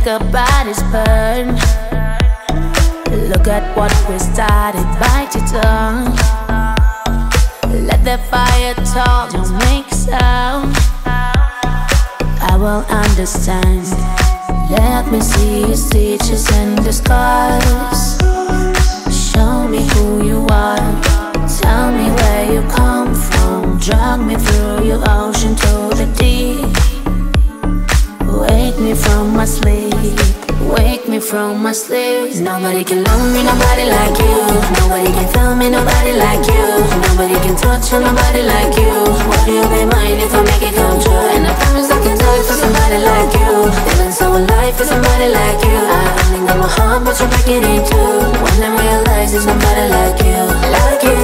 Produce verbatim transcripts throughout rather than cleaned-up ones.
make our bodies burn. Look at what we started, bite your tongue. Let the fire talk, don't make a sound. I will understand. Let me see your stitches and the scars. Show me who you are. Tell me where you come from. Drag me through your ocean to the deep. Wake me from my sleep. Wake me from my sleep. Nobody can love me, nobody like you. Nobody can feel me, nobody like you. Nobody can touch you, nobody like you. Would you be mine if I make it come true? And I promise I can die for somebody like you. Feeling so alive for somebody like you. I only got my heart, but you break it in two. When I realize there's nobody like you, like you.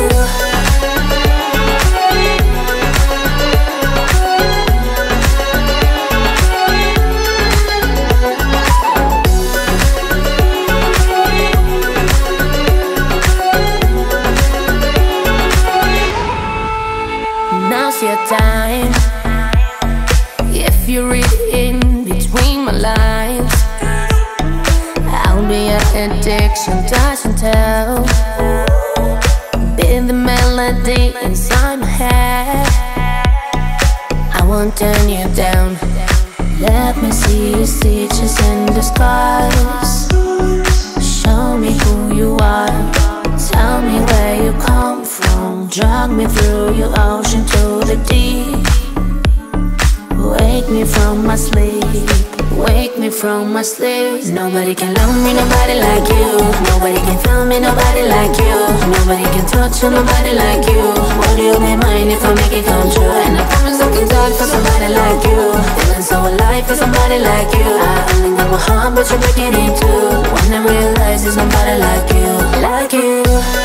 Your time. If you read in between my lines, I'll be your addiction, touch and tell. Be the melody inside my head. I won't turn you down. Let me see your stitches and the scars. Show me who you are. Tell me where you come from. Drag me through your ocean to the deep. Wake me from my sleep. Wake me from my sleep. Nobody can love me, nobody like you. Nobody can feel me, nobody like you. Nobody can touch you, nobody like you. Would you be mine if I make it come true? And I promise I can die for somebody like you. Feeling so alive for somebody like you. I only got my heart, but you break it in two. When I realize there's nobody like you, like you.